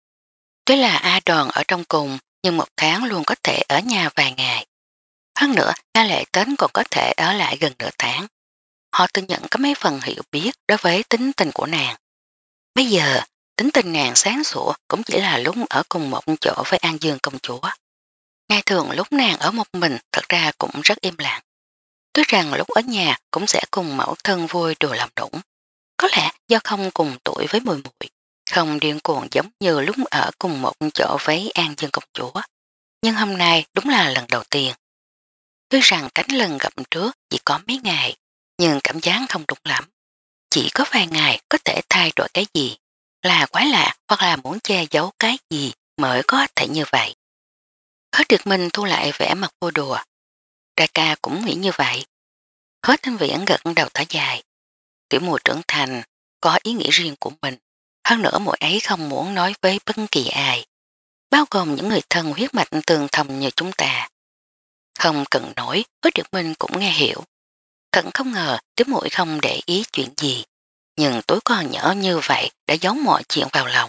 Tuy là A Đoàn ở trong cùng nhưng một tháng luôn có thể ở nhà vài ngày. Hơn nữa A Lệ Tến còn có thể ở lại gần nửa tháng. Họ tự nhận có mấy phần hiểu biết đối với tính tình của nàng. Bây giờ tính tình nàng sáng sủa cũng chỉ là lúc ở cùng một chỗ với An Dương công chúa. Ngày thường lúc nàng ở một mình thật ra cũng rất im lặng. Tuy rằng lúc ở nhà cũng sẽ cùng mẫu thân vui đùa làm đủng. Có lẽ do không cùng tuổi với mùi muội, không điên cuồng giống như lúc ở cùng một chỗ với An Dương công chúa. Nhưng hôm nay đúng là lần đầu tiên. Tuy rằng cánh lần gặp trước chỉ có mấy ngày, nhưng cảm giác không đúng lắm. Chỉ có vài ngày có thể thay đổi cái gì, là quái lạ hoặc là muốn che giấu cái gì mới có thể như vậy. Hết được mình thu lại vẻ mặt vô đùa. Đại ca cũng nghĩ như vậy. Hết thanh viễn gật đầu thở dài. Tiểu mùa trưởng thành có ý nghĩ riêng của mình. Hơn nữa mỗi ấy không muốn nói với bất kỳ ai. Bao gồm những người thân huyết mạch tường thầm như chúng ta. Không cần nói, với được mình cũng nghe hiểu. Thật không ngờ tiểu muội không để ý chuyện gì. Nhưng tối con nhỏ như vậy đã giấu mọi chuyện vào lòng.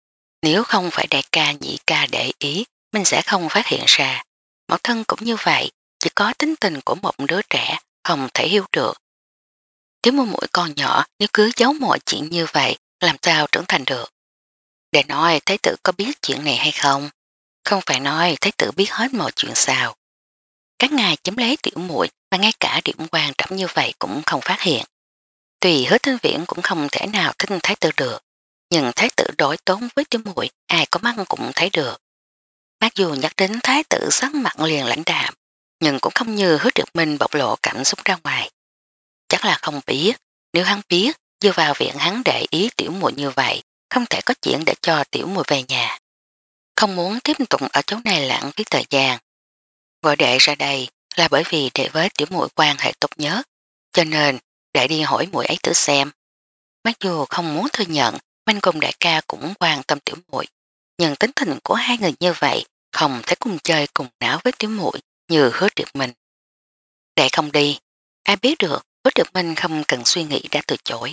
Nếu không phải đại ca nhị ca để ý, mình sẽ không phát hiện ra. Mẫu thân cũng như vậy, chỉ có tính tình của một đứa trẻ, không thể hiểu được. Tiểu muội muội con nhỏ nếu cứ giấu mọi chuyện như vậy, làm sao trưởng thành được. Để nói thái tử có biết chuyện này hay không? Không phải nói thái tử biết hết mọi chuyện sao. Các ngài chiếm lấy tiểu muội và ngay cả điểm quan trọng như vậy cũng không phát hiện. Tùy Hứa Thanh Viễn cũng không thể nào thích thái tử được, nhưng thái tử đối tốn với tiểu muội ai có mắt cũng thấy được. Mặc dù nhắc đến thái tử sắc mặt liền lãnh đạm, nhưng cũng không như Hứa Trực Minh bộc lộ cảm xúc ra ngoài. Chắc là không biết, nếu hắn biết, dựa vào viện hắn để ý tiểu muội như vậy, không thể có chuyện để cho tiểu muội về nhà. Không muốn tiếp tục ở chỗ này lãng phí thời gian. Gọi đệ ra đây là bởi vì đệ với tiểu muội quan hệ tốt nhất, cho nên đệ đi hỏi muội ấy thử xem. Mặc dù không muốn thừa nhận, Minh cùng đại ca cũng quan tâm tiểu muội, nhưng tính tình của hai người như vậy không thể cùng chơi cùng não với tiểu muội như Hứa Trực Minh. Đệ không đi, ai biết được Hứa Trực Minh không cần suy nghĩ đã từ chối.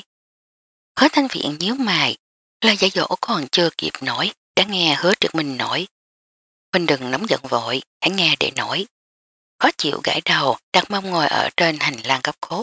Hứa Thanh Viện nhíu mày, lời giải dỗ còn chưa kịp nói, đã nghe Hứa Trực Minh nói. Minh đừng nóng giận vội, hãy nghe để nói. Khó chịu gãi đầu, đặt mông ngồi ở trên hành lang gấp khốt.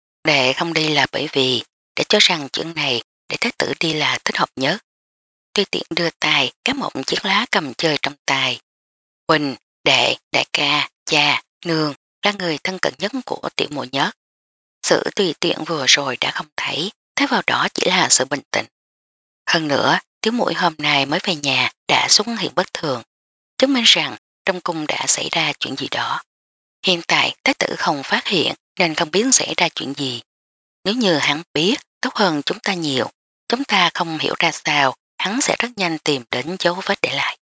Đệ không đi là bởi vì để cho rằng chuyện này để thái tử đi là thích hợp nhất. Tuy tiện đưa tay các một chiếc lá cầm chơi trong tay. Huynh, đệ, đại ca, cha, nương là người thân cận nhất của tiểu muội nhất. Sự tùy tiện vừa rồi đã không thấy, thay vào đó chỉ là sự bình tĩnh. Hơn nữa, tiểu muội hôm nay mới về nhà đã xuất hiện bất thường, chứng minh rằng trong cung đã xảy ra chuyện gì đó. Hiện tại thái tử không phát hiện nên không biết xảy ra chuyện gì. Nếu như hắn biết tốt hơn chúng ta nhiều, chúng ta không hiểu ra sao, hắn sẽ rất nhanh tìm đến dấu vết để lại.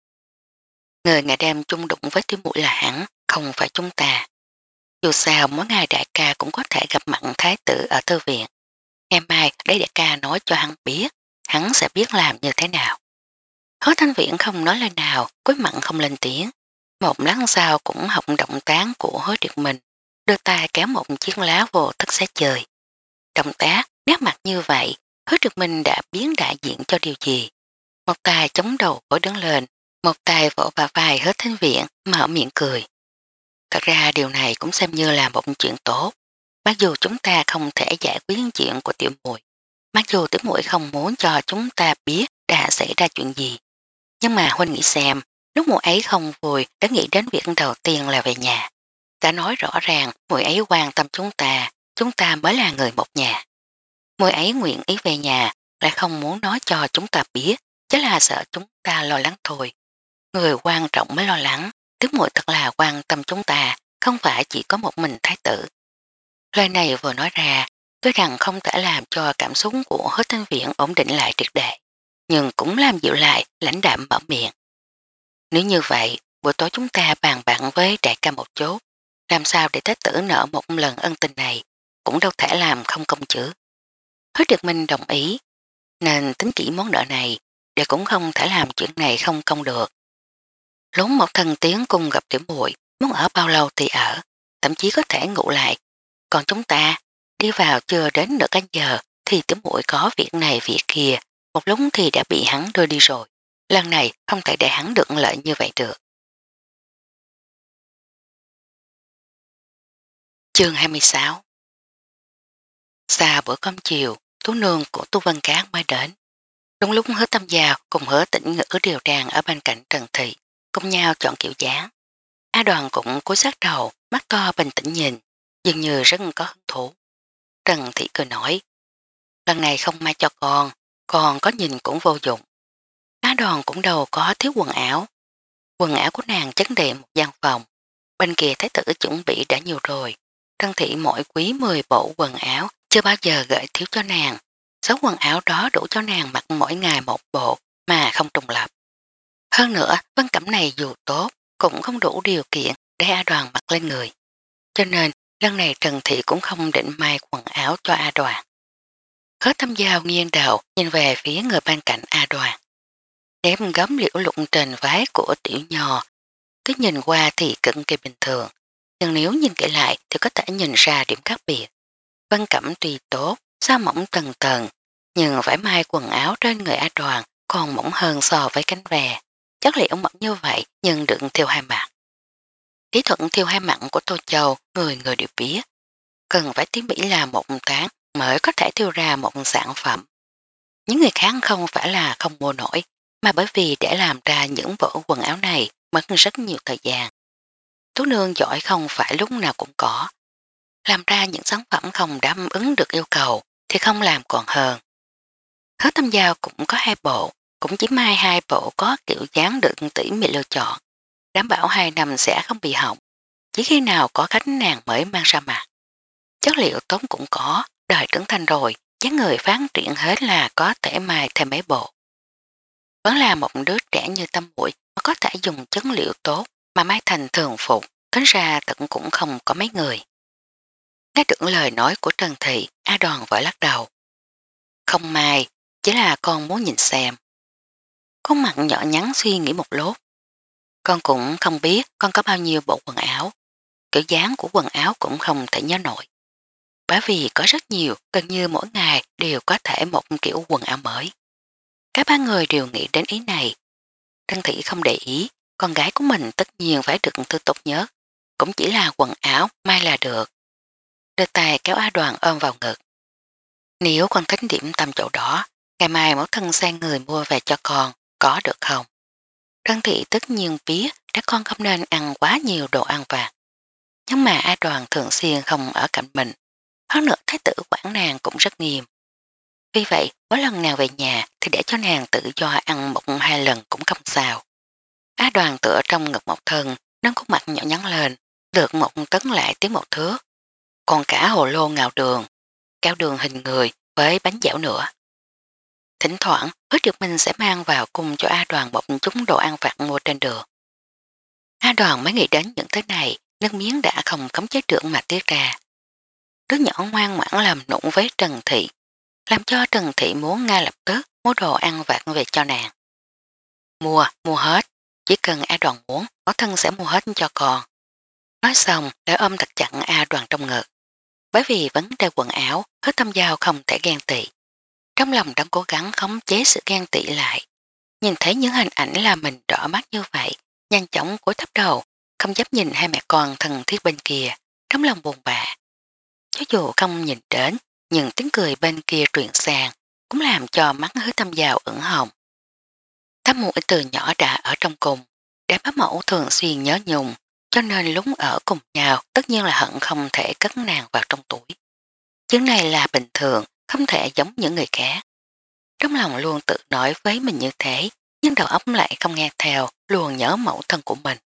Người ngày đem chung đụng với tiểu muội là hắn, không phải chúng ta. Dù sao mỗi ngày đại ca cũng có thể gặp mặt thái tử ở thư viện. Ngày mai để đại ca nói cho hắn biết, hắn sẽ biết làm như thế nào. Hứa Thanh Viễn không nói lời nào, cúi mặn không lên tiếng. Một lát sau cũng học động tán của Hứa Triệt Minh, đưa tay kéo một chiếc lá vô thức xé chơi. Động tác, nét mặt như vậy, Hứa Trực Minh đã biến đại diện cho điều gì. Một tay chống đầu gối đứng lên, một tay vỗ bà vai Hứa Thanh Viện, mở miệng cười. Thật ra điều này cũng xem như là một chuyện tốt. Mặc dù chúng ta không thể giải quyết chuyện của tiểu muội, mặc dù tiểu muội không muốn cho chúng ta biết đã xảy ra chuyện gì, nhưng mà huynh nghĩ xem, lúc muội ấy không vui đã nghĩ đến việc đầu tiên là về nhà. Đã nói rõ ràng muội ấy quan tâm chúng ta, chúng ta mới là người một nhà. Muội ấy nguyện ý về nhà lại không muốn nói cho chúng ta biết, chứ là sợ chúng ta lo lắng thôi. Người quan trọng mới lo lắng, tứ muội thật là quan tâm chúng ta, không phải chỉ có một mình thái tử. Lời này vừa nói ra, tôi rằng không thể làm cho cảm xúc của Hứa Thanh Viễn ổn định lại triệt để, nhưng cũng làm dịu lại lãnh đạm mở miệng. Nếu như vậy, buổi tối chúng ta bàn bạc với đại ca một chút, làm sao để thái tử nợ một lần ân tình này, cũng đâu thể làm không công chứ. Hứa Trực Minh đồng ý, nên tính kỹ món nợ này, để cũng không thể làm chuyện này không công được. Lốn một thần tiếng cùng gặp tiểu muội, muốn ở bao lâu thì ở, thậm chí có thể ngủ lại. Còn chúng ta, đi vào chưa đến nửa canh giờ, thì tiểu muội có việc này việc kia, một lúc thì đã bị hắn đưa đi rồi. Lần này không thể để hắn được lợi như vậy được. Chương hai mươi sáu. Xa bữa cơm chiều, tú nương của Tu Vân Cát mới đến. Đúng lúc Hứa Tâm Giao cùng Hứa Tĩnh Ngữ điều đàn ở bên cạnh Trần Thị, cùng nhau chọn kiểu dáng. A Đoàn cũng cúi sát đầu, mắt to bình tĩnh nhìn, dường như rất có hứng thú. Trần Thị cười nói, lần này không may cho con, con có nhìn cũng vô dụng. A Đoàn cũng đâu có thiếu quần áo. Quần áo của nàng chấn đầy một gian phòng. Bên kia thái tử chuẩn bị đã nhiều rồi. Trần Thị mỗi quý mười bộ quần áo chưa bao giờ gửi thiếu cho nàng. Số quần áo đó đủ cho nàng mặc mỗi ngày một bộ mà không trùng lập. Hơn nữa, vân cẩm này dù tốt cũng không đủ điều kiện để A Đoàn mặc lên người. Cho nên lần này Trần Thị cũng không định may quần áo cho A Đoàn. Hứa Tâm Giao nghiêng đầu nhìn về phía người bên cạnh A Đoàn. Đếm gấm liễu lụng trên váy của tiểu nhò, cứ nhìn qua thì cực kỳ bình thường, nhưng nếu nhìn kỹ lại thì có thể nhìn ra điểm khác biệt. Vân cẩm tuy tốt, da mỏng tầng tầng, nhưng vải mai quần áo trên người A Đoàn còn mỏng hơn so với cánh ve. Chất liệu mỏng như vậy nhưng đựng theo hai mặt. Kỹ thuật theo hai mặt của Tô Châu người người đều biết. Cần phải tỉ mỉ là một tháng mới có thể theo ra một sản phẩm. Những người khác không phải là không mua nổi, mà bởi vì để làm ra những bộ quần áo này mất rất nhiều thời gian. Tú nương giỏi không phải lúc nào cũng có. Làm ra những sản phẩm không đáp ứng được yêu cầu thì không làm còn hơn. Hứa Tâm Giao cũng có hai bộ, cũng chỉ may hai bộ có kiểu dáng được tỉ mỉ lựa chọn, đảm bảo hai năm sẽ không bị hỏng, chỉ khi nào có khách nàng mới mang ra mặt. Chất liệu tốt cũng có, đời trưởng thành rồi, dáng người phát triển hết là có thể mai thêm mấy bộ. Vẫn là một đứa trẻ như Tâm Muội mà có thể dùng chất liệu tốt mà mai thành thường phục, tính ra tận cũng không có mấy người. Nghe được lời nói của Trần Thị, A Đoàn vội lắc đầu. Không mai, chỉ là con muốn nhìn xem. Con mặt nhỏ nhắn suy nghĩ một lúc. Con cũng không biết con có bao nhiêu bộ quần áo. Kiểu dáng của quần áo cũng không thể nhớ nổi. Bởi vì có rất nhiều, gần như mỗi ngày đều có thể một kiểu quần áo mới. Cả ba người đều nghĩ đến ý này. Trân Thị không để ý, con gái của mình tất nhiên phải được tư tốt nhất. Cũng chỉ là quần áo mai là được. Đưa tay kéo A Đoàn ôm vào ngực. Nếu con thích điểm tâm chỗ đó, ngày mai mẫu thân sang người mua về cho con, có được không? Trân Thị tất nhiên biết đã con không nên ăn quá nhiều đồ ăn vặt. Nhưng mà A Đoàn thường xuyên không ở cạnh mình. Hơn nữa thái tử quản nàng cũng rất nghiêm. Vì vậy, mỗi lần nàng về nhà thì để cho nàng tự do ăn một hai lần cũng không sao. A Đoàn tựa trong ngực một thân, nâng khuôn mặt nhỏ nhắn lên, được một tấn lại tiếng một thước. Còn cả hồ lô ngào đường, cao đường hình người với bánh dẻo nữa. Thỉnh thoảng, hứa trực minh sẽ mang vào cùng cho A Đoàn một chút đồ ăn vặt mua trên đường. A Đoàn mới nghĩ đến những thứ này, nước miếng đã không khống chế được mà tiết ra. Đứa nhỏ ngoan ngoãn làm nũng với Trần Thị, làm cho Trần Thị muốn ngay lập tức mua đồ ăn vặt về cho nàng. Mua, mua hết, chỉ cần A Đoàn muốn, có thân sẽ mua hết cho con. Nói xong, đã ôm thật chặt A Đoàn trong ngực. Bởi vì vấn đề quần áo, Hứa Tâm Giao không thể ghen tị. Trong lòng đang cố gắng khống chế sự ghen tị lại. Nhìn thấy những hình ảnh là mình đỏ mắt như vậy, nhanh chóng cúi thấp đầu, không dám nhìn hai mẹ con thân thiết bên kia, trong lòng buồn bã. Cho dù không nhìn đến, nhưng tiếng cười bên kia truyền sang, cũng làm cho mắt Hứa Tâm Giao ửng hồng. Thám mũi từ nhỏ đã ở trong cùng, để bá mẫu thường xuyên nhớ nhung, cho nên lúc ở cùng nhau tất nhiên là hận không thể cất nàng vào trong tuổi. Chuyện này là bình thường, không thể giống những người khác. Trong lòng luôn tự nói với mình như thế, nhưng đầu óc lại không nghe theo, luôn nhớ mẫu thân của mình.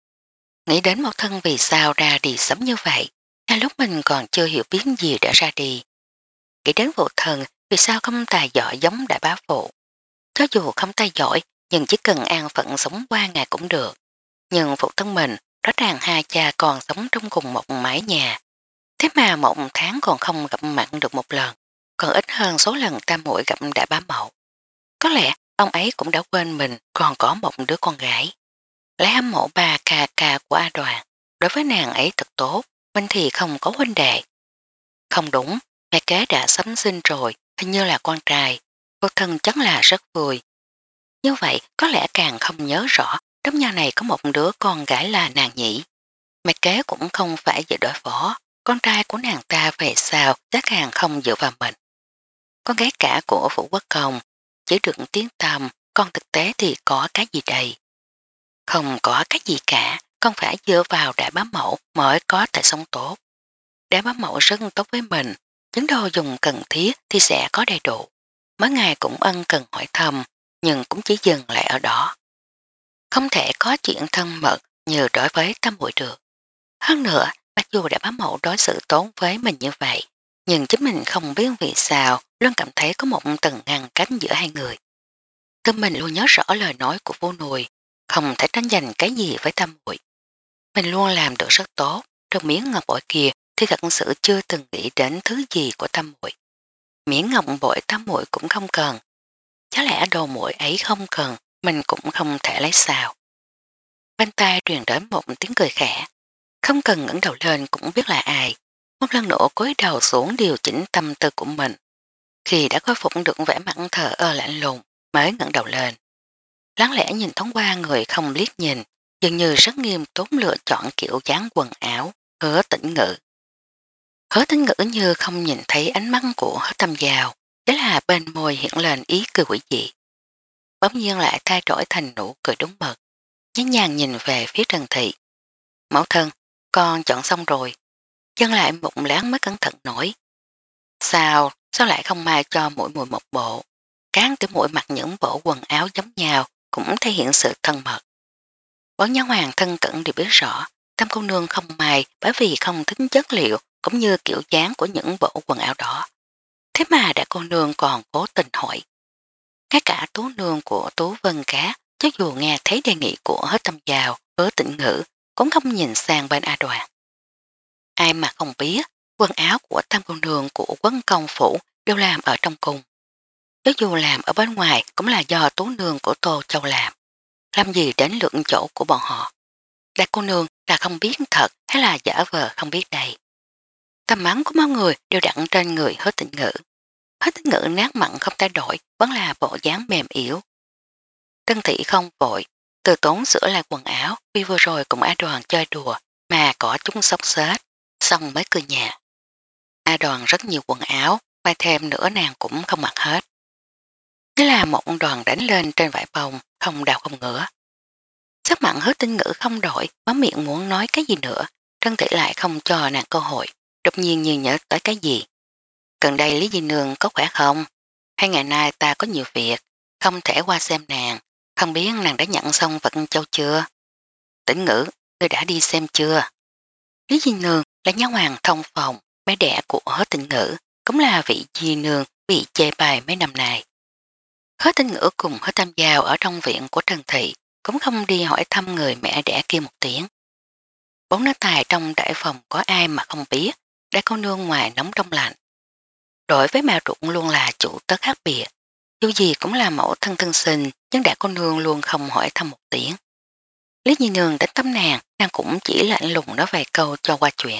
Nghĩ đến mẫu thân vì sao ra đi sớm như vậy, ngay lúc mình còn chưa hiểu biết gì đã ra đi. Nghĩ đến phụ thân vì sao không tài giỏi giống đại bá phụ. Cho dù không tài giỏi, nhưng chỉ cần an phận sống qua ngày cũng được. Nhưng phụ thân mình, rõ ràng hai cha còn sống trong cùng một mái nhà. Thế mà một tháng còn không gặp mặt được một lần, còn ít hơn số lần tam muội gặp đại bá mẫu. Có lẽ ông ấy cũng đã quên mình còn có một đứa con gái. Lấy hâm mộ bà ca ca của A Đoàn, đối với nàng ấy thật tốt, mình thì không có huynh đệ. Không đúng, mẹ kế đã sắm sinh rồi, hình như là con trai, phụ thân chắc là rất vui. Như vậy có lẽ càng không nhớ rõ trong nhà này có một đứa con gái là nàng nhỉ. Mẹ kế cũng không phải dễ đối phó, con trai của nàng ta về sao chắc càng không dựa vào mình. Con gái cả của Vũ Quốc Công, chỉ được tiếng tầm, còn thực tế thì có cái gì đây? Không có cái gì cả, không phải dựa vào đại bá mẫu mới có thể sống tốt. Đại bá mẫu rất tốt với mình, những đồ dùng cần thiết thì sẽ có đầy đủ. Mỗi ngày cũng ân cần hỏi thăm, nhưng cũng chỉ dừng lại ở đó. Không thể có chuyện thân mật như đối với Tâm Muội được. Hơn nữa, mặc dù đại bá mẫu đối xử tốt với mình như vậy, nhưng chính mình không biết vì sao luôn cảm thấy có một tầng ngăn cách giữa hai người. Tâm mình luôn nhớ rõ lời nói của vô nùi, không thể tranh giành cái gì với Tâm Muội. Mình luôn làm được rất tốt, trong miếng ngọc bội kia thì thật sự chưa từng nghĩ đến thứ gì của Tâm Muội. Miếng ngọc bội Tâm Muội cũng không cần. Chắc lẽ đồ muội ấy không cần, mình cũng không thể lấy sao. Bên tai truyền đến một tiếng cười khẽ, không cần ngẩng đầu lên cũng biết là ai. Một lần nữa cúi đầu xuống điều chỉnh tâm tư của mình. Khi đã khôi phục được vẻ mặt thờ ơ lạnh lùng mới ngẩng đầu lên. Lắng lẽ nhìn thoáng qua người không liếc nhìn, dường như rất nghiêm túc lựa chọn kiểu dáng quần áo, hứa tĩnh ngữ. Hứa tĩnh ngữ như không nhìn thấy ánh mắt của hứa Tâm Giao, thế là bên môi hiện lên ý cười quỷ dị. bỗng nhiên lại thay đổi thành nụ cười đúng mực, nhớ nhàng nhìn về phía Trần Thị. Mẫu thân, con chọn xong rồi. Chân lại một láng mới cẩn thận nổi. Sao, sao lại không mai cho mỗi mùi một bộ? Cán tiểu muội mặc những bộ quần áo giống nhau cũng thể hiện sự thân mật. Bọn nha hoàng thân cận đều biết rõ, Tam cô nương không mai bởi vì không tính chất liệu cũng như kiểu dáng của những bộ quần áo đó. Thế mà đại cô nương còn cố tình hỏi. Ngay cả Tú nương của Tú Vân Cá, cho dù nghe thấy đề nghị của Hết Tâm Giào, Hứa Tĩnh Ngữ, cũng không nhìn sang bên A Đoàn. Ai mà không biết, quần áo của Tam cô nương của Quấn Công Phủ đều làm ở trong cung. Nếu dù làm ở bên ngoài cũng là do Tú nương của Tô Châu làm. Làm gì đến lượng chỗ của bọn họ? Đại cô nương là không biết thật hay là giả vờ không biết đây. Tầm mắng của mọi người đều đặt trên người Hứa Tĩnh Ngữ. Hứa Tĩnh Ngữ nát mặn không thay đổi, vẫn là bộ dáng mềm yếu. Tân thị không vội, từ tốn sửa lại quần áo vì vừa rồi cùng A Đoàn chơi đùa mà có chúng sốc xết, xong mới cười nhạt. A Đoàn rất nhiều quần áo, mai thêm nữa nàng cũng không mặc hết. Thế là một đoàn đánh lên trên vải bông, không đau không ngứa. Sắc mặn Hứa Tinh Ngữ không đổi, mắm miệng muốn nói cái gì nữa, Trân Thị lại không cho nàng cơ hội, đột nhiên như nhớ tới cái gì. Gần đây Lý Di Nương có khỏe không? Hai ngày nay ta có nhiều việc, không thể qua xem nàng, không biết nàng đã nhận xong vật châu chưa? Tĩnh Ngữ, ngươi đã đi xem chưa? Lý Di Nương là nha hoàng thông phòng, bé đẻ của Hứa Tĩnh Ngữ, cũng là vị Di Nương bị chê bài mấy năm nay. Hứa Tĩnh Ngữ cùng Hứa Tam Giao ở trong viện của Trần Thị, cũng không đi hỏi thăm người mẹ đẻ kia một tiếng. Bốn nó tài trong đại phòng có ai mà không biết, đã có nương ngoài nóng trong lạnh. Đối với Mao Trụng luôn là chủ tớ khác biệt, dù gì cũng là mẫu thân thân sinh, nhưng đại cô nương luôn không hỏi thăm một tiếng. Lý Nhi Nương đến tấm nàng, nàng cũng chỉ lạnh lùng nói vài câu cho qua chuyện.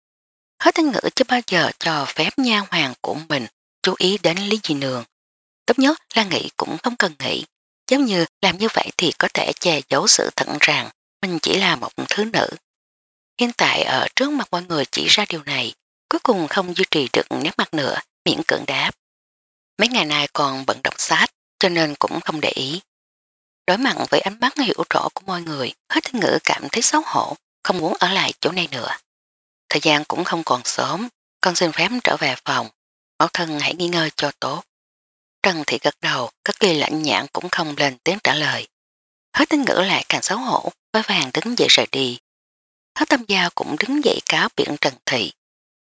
Hứa Tinh Ngữ chưa bao giờ cho phép nha hoàng của mình chú ý đến Lý Nhi Nương. Tốt nhất là nghĩ cũng không cần nghĩ, giống như làm như vậy thì có thể che giấu sự thận rằng mình chỉ là một thứ nữ. Hiện tại ở trước mặt mọi người chỉ ra điều này, cuối cùng không duy trì được nét mặt nữa, miễn cưỡng đáp. Mấy ngày nay còn bận đọc sách, cho nên cũng không để ý. Đối mặt với ánh mắt hiểu rõ của mọi người, Hứa Tinh Ngữ cảm thấy xấu hổ, không muốn ở lại chỗ này nữa. Thời gian cũng không còn sớm, con xin phép trở về phòng, mẫu thân hãy nghỉ ngơi cho tốt. Trần Thị gật đầu, các kỳ lạnh nhãn cũng không lên tiếng trả lời. Hứa Tinh Ngữ lại càng xấu hổ, với vàng đứng dậy rời đi. Hứa Tâm Giao cũng đứng dậy cáo biện Trần Thị.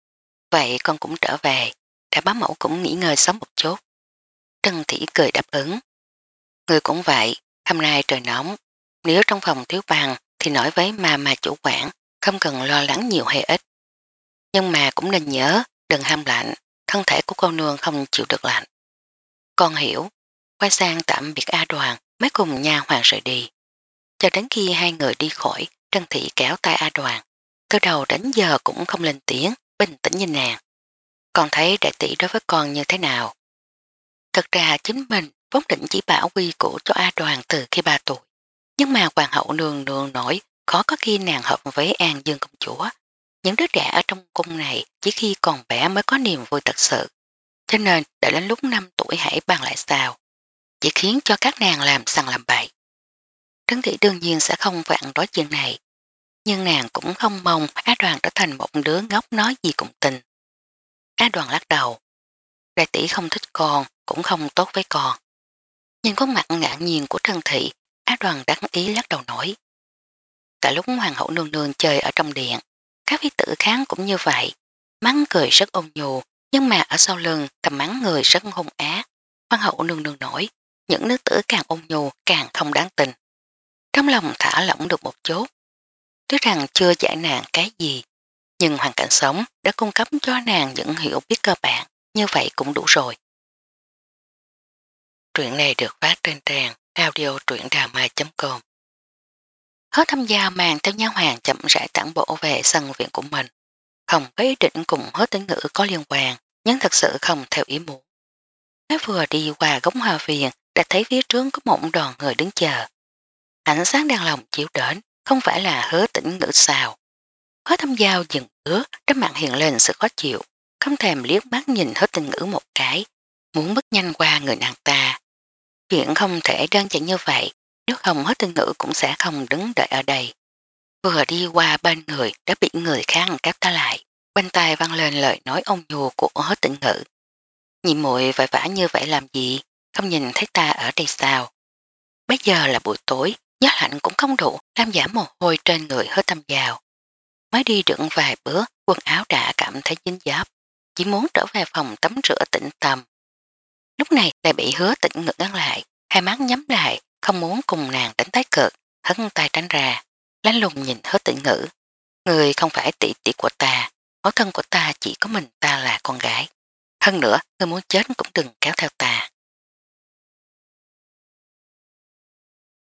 Vậy con cũng trở về, đã bá mẫu cũng nghỉ ngơi sớm một chút. Trần Thị cười đáp ứng. Người cũng vậy, hôm nay trời nóng, nếu trong phòng thiếu bằng thì nói với mà mà chủ quản, không cần lo lắng nhiều hay ít. Nhưng mà cũng nên nhớ, đừng ham lạnh, thân thể của con nương không chịu được lạnh. Con hiểu, quay sang tạm biệt A Đoàn mới cùng nha hoàng rời đi. Cho đến khi hai người đi khỏi, Trân Thị kéo tay A Đoàn. Từ đầu đến giờ cũng không lên tiếng, bình tĩnh nhìn nàng. Con thấy đại tỷ đối với con như thế nào? Thật ra chính mình vốn định chỉ bảo quy củ cho A Đoàn từ khi ba tuổi. Nhưng mà hoàng hậu nương nương nổi, khó có khi nàng hợp với An Dương công chúa. Những đứa trẻ ở trong cung này chỉ khi còn bé mới có niềm vui thật sự. Cho nên đợi đến lúc năm tuổi hãy bàn lại sao. Chỉ khiến cho các nàng làm sằng làm bậy. Trấn Thị đương nhiên sẽ không phản đối chuyện này. Nhưng nàng cũng không mong Á Đoàn trở thành một đứa ngốc nói gì cũng tin. Á Đoàn lắc đầu. Đại tỷ không thích con, cũng không tốt với con. Nhìn khuôn mặt ngạc nhiên của Trân Thị, Á Đoàn đắc ý lắc đầu nổi. Cả lúc hoàng hậu nương nương chơi ở trong điện, các phi tử kháng cũng như vậy. Mắng cười rất ôn nhu, nhưng mà ở sau lưng thầm mắng người rất hung ác. Hoàng hậu nương nương nổi, những nữ tử càng ôn nhu càng không đáng tin. Trong lòng thả lỏng được một chút. Tuy rằng chưa giải nạn cái gì, nhưng hoàn cảnh sống đã cung cấp cho nàng những hiểu biết cơ bản, như vậy cũng đủ rồi. Truyện này được phát trên trang audio truyệnđàmai chấm com. Hứa Thâm Giao mang theo nha hoàng chậm rãi tản bộ về sân viện của mình. Không có ý định cùng Hứa Tĩnh Ngữ có liên quan, nhưng thật sự không theo ý muốn. Nó vừa đi qua gống hoa viện đã thấy phía trước có một đoàn người đứng chờ. Ánh sáng đèn lồng chiếu đến, không phải là Hứa Tĩnh Ngữ sao. Hứa Thâm Giao dừng bước, trên mặt hiện lên sự khó chịu, không thèm liếc mắt nhìn Hứa Tĩnh Ngữ một cái, muốn bước nhanh qua người nàng ta. Chuyện không thể đơn giản như vậy, nếu không hết tình ngữ cũng sẽ không đứng đợi ở đây. Vừa đi qua bên người đã bị người khác cáp ta lại, bên tai văng lên lời nói ôn nhu của hết tình ngữ. Nhị muội vội vã như vậy làm gì, không nhìn thấy ta ở đây sao? Bây giờ là buổi tối, gió lạnh cũng không đủ làm giảm mồ hôi trên người hết tâm vào. Mới đi được vài bữa, quần áo đã cảm thấy dính dấp, chỉ muốn trở về phòng tắm rửa tĩnh tâm. Lúc này lại bị hứa tĩnh ngực ngăn lại, hai mắt nhắm lại, không muốn cùng nàng đánh tái cực, hất tay tránh ra, lánh lùng nhìn hứa tĩnh ngữ. Người không phải tỷ tỷ của ta, mẫu thân của ta chỉ có mình ta là con gái. Hơn nữa, người muốn chết cũng đừng kéo theo ta.